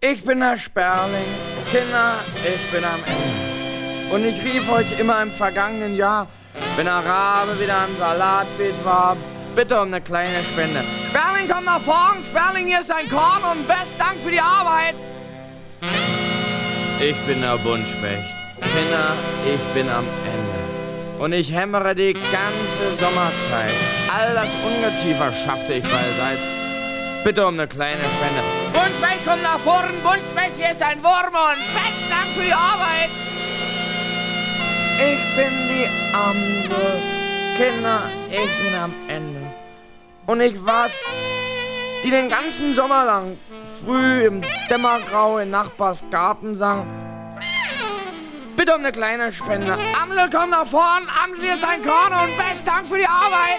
Ich bin der Sperling. Kinder, ich bin am Ende. Und ich rief euch immer im vergangenen Jahr, wenn der Rabe wieder im Salatbeet war, bitte um eine kleine Spende. Sperling, komm nach vorn. Sperling, hier ist dein Korn und besten Dank für die Arbeit. Ich bin der Buntspecht. Kinder, ich bin am Ende. Und ich hämmere die ganze Sommerzeit. All das Ungeziefer schaffte ich beiseit. Bitte um eine kleine Spende. Buntspecht, komm nach vorn. Buntspecht, hier ist ein Wurm und besten Dank für die Arbeit. Ich bin die Amsel. Kinder, ich bin am Ende. Und ich war's, die den ganzen Sommer lang früh im Dämmergrau in Nachbars Garten sang. Bitte um eine kleine Spende. Amsel, komm nach vorn. Amsel, hier ist ein Korn und besten Dank für die Arbeit.